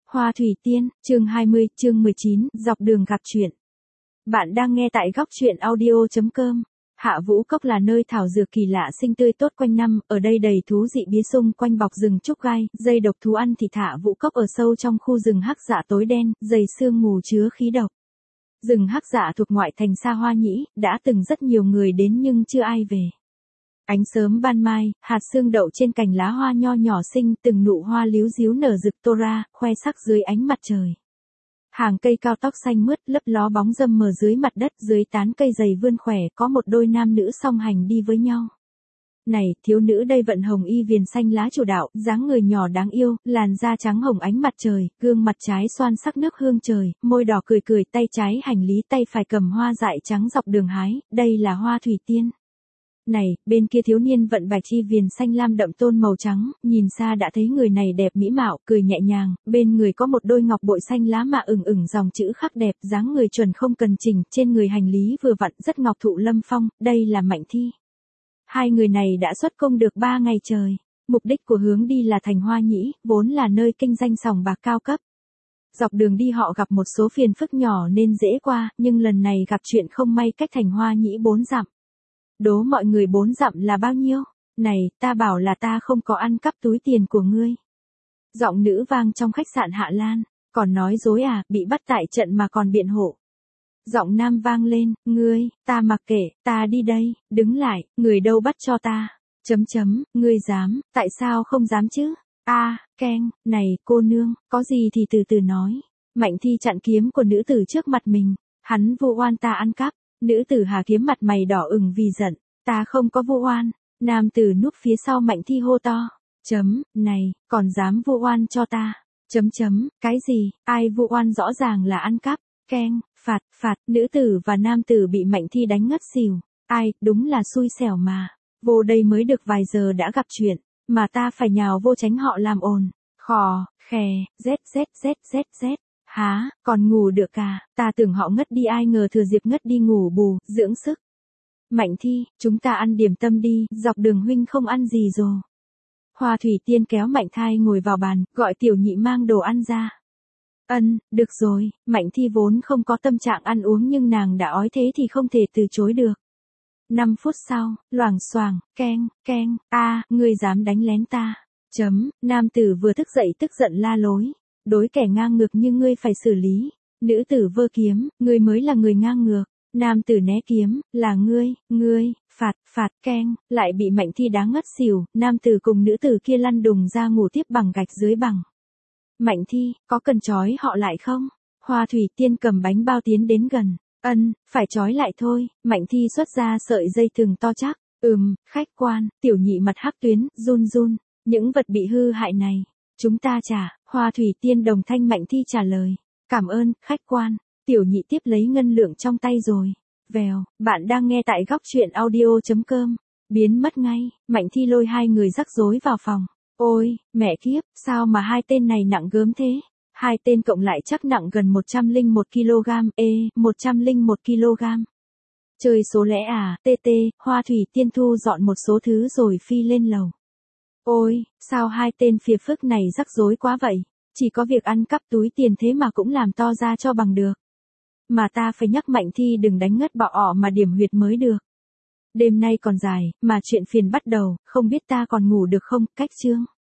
Hoa Thủy Tiên, chương 20, chương 19, dọc đường gặp chuyện. Bạn đang nghe tại góc chuyện audio.com. Hạ Vũ Cốc là nơi thảo dược kỳ lạ sinh tươi tốt quanh năm, ở đây đầy thú dị bí xung quanh bọc rừng trúc gai, dây độc thú ăn thịt. Hạ Vũ Cốc ở sâu trong khu rừng hắc dạ tối đen, dày sương mù chứa khí độc. Rừng hắc dạ thuộc ngoại thành Sa Hoa Nhĩ, đã từng rất nhiều người đến nhưng chưa ai về. Ánh sớm ban mai, hạt sương đậu trên cành lá hoa nho nhỏ xinh, từng nụ hoa líu díu nở rực tô ra, khoe sắc dưới ánh mặt trời. Hàng cây cao tóc xanh mướt lấp ló bóng râm mờ dưới mặt đất, dưới tán cây dày vươn khỏe có một đôi nam nữ song hành đi với nhau. Này, thiếu nữ đây vận hồng y viền xanh lá chủ đạo, dáng người nhỏ đáng yêu, làn da trắng hồng ánh mặt trời, gương mặt trái xoan sắc nước hương trời, môi đỏ cười cười, tay trái hành lý tay phải cầm hoa dại trắng dọc đường hái, đây là Hoa Thủy Tiên. Này, bên kia thiếu niên vận bạch chi viền xanh lam đậm tôn màu trắng, nhìn xa đã thấy người này đẹp mỹ mạo, cười nhẹ nhàng, bên người có một đôi ngọc bội xanh lá mạ ửng dòng chữ khắc đẹp, dáng người chuẩn không cần chỉnh, trên người hành lý vừa vặn rất ngọc thụ lâm phong, đây là Mạnh Thi. Hai người này đã xuất công được 3 ngày trời, mục đích của hướng đi là thành Hoa Nhĩ, vốn là nơi kinh doanh sòng bạc cao cấp. Dọc đường đi họ gặp một số phiền phức nhỏ nên dễ qua, nhưng lần này gặp chuyện không may cách thành Hoa Nhĩ 4 dặm. Đố mọi người 4 dặm là bao nhiêu? Này, ta bảo là ta không có ăn cắp túi tiền của ngươi. Giọng nữ vang trong khách sạn Hạ Lan, còn nói dối à, bị bắt tại trận mà còn biện hộ. Giọng nam vang lên, ngươi, ta mặc kệ, ta đi đây, đứng lại, người đâu bắt cho ta. Ngươi dám, tại sao không dám chứ? Keng, này, cô nương, có gì thì từ từ nói. Mạnh Thi chặn kiếm của nữ tử trước mặt mình, hắn vu oan ta ăn cắp. Nữ tử hà kiếm mặt mày đỏ ửng vì giận, ta không có vu oan. Nam tử núp phía sau Mạnh Thi hô to, này, còn dám vu oan cho ta. Cái gì, ai vu oan rõ ràng là ăn cắp. Keng, phạt, nữ tử và nam tử bị Mạnh Thi đánh ngất xỉu. Ai, đúng là xui xẻo mà. Vô đây mới được vài giờ đã gặp chuyện, mà ta phải nhào vô tránh họ làm ồn. Khò, khè, z. Há, còn ngủ được à, ta tưởng họ ngất đi ai ngờ thừa dịp ngất đi ngủ bù, dưỡng sức. Mạnh Thi, chúng ta ăn điểm tâm đi, dọc đường huynh không ăn gì rồi. Hoa Thủy Tiên kéo Mạnh Thai ngồi vào bàn, gọi tiểu nhị mang đồ ăn ra. Được rồi, Mạnh Thi vốn không có tâm trạng ăn uống nhưng nàng đã ói thế thì không thể từ chối được. 5 phút sau, loảng xoảng, keng, ngươi dám đánh lén ta. Nam tử vừa thức dậy tức giận la lối. Đối kẻ ngang ngược như ngươi phải xử lý. Nữ tử vơ kiếm, ngươi mới là người ngang ngược. Nam tử né kiếm, là ngươi, phạt, keng, lại bị Mạnh Thi đá ngất xỉu. Nam tử cùng nữ tử kia lăn đùng ra ngủ tiếp bằng gạch dưới bằng. Mạnh Thi, có cần trói họ lại không? Hoa Thủy Tiên cầm bánh bao tiến đến gần. Phải trói lại thôi. Mạnh Thi xuất ra sợi dây thừng to chắc. Khách quan, tiểu nhị mặt hắc tuyến, run. Những vật bị hư hại này, chúng ta trả. Hoa Thủy Tiên đồng thanh Mạnh Thi trả lời. Cảm ơn, khách quan. Tiểu nhị tiếp lấy ngân lượng trong tay rồi. Vèo, bạn đang nghe tại góc chuyện audio.com. Biến mất ngay, Mạnh Thi lôi hai người rắc rối vào phòng. Ôi, mẹ kiếp, sao mà hai tên này nặng gớm thế? Hai tên cộng lại chắc nặng gần 101 kg, 101 kg. Chơi số lẻ à, Hoa Thủy Tiên thu dọn một số thứ rồi phi lên lầu. Ôi, sao hai tên phiền phức này rắc rối quá vậy? Chỉ có việc ăn cắp túi tiền thế mà cũng làm to ra cho bằng được. Mà ta phải nhắc Mạnh Thi đừng đánh ngất bọ ọ mà điểm huyệt mới được. Đêm nay còn dài, mà chuyện phiền bắt đầu, không biết ta còn ngủ được không, cách chương.